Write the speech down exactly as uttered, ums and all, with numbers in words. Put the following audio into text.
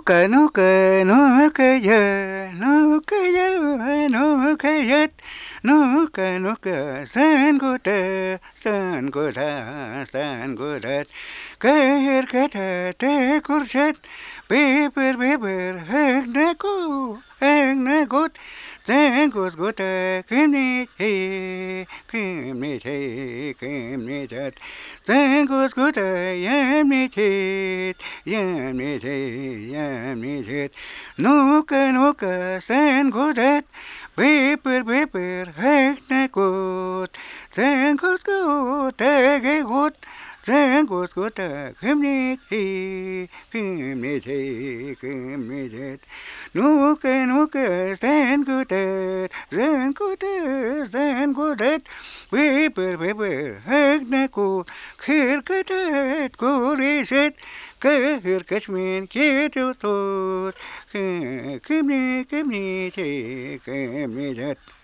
Nuka nuka nuka ya nuka ya nuka ya nuka nuka san guda san guda san guda kahir kata te kurset beber beber hek naku hek nakut san gut guta kini he kini he kini chat san gut guta yami chet yami chet yami chet nuka nuka san gudat beber beber hek nakut san gut guta ge gut san gut guta kini he kini he kini chet nuka nuka san gudat san gudat san gudat beber beber hek nakut khir katat kuriset kahir kashmin kitu tut kimni kimni che kimni jat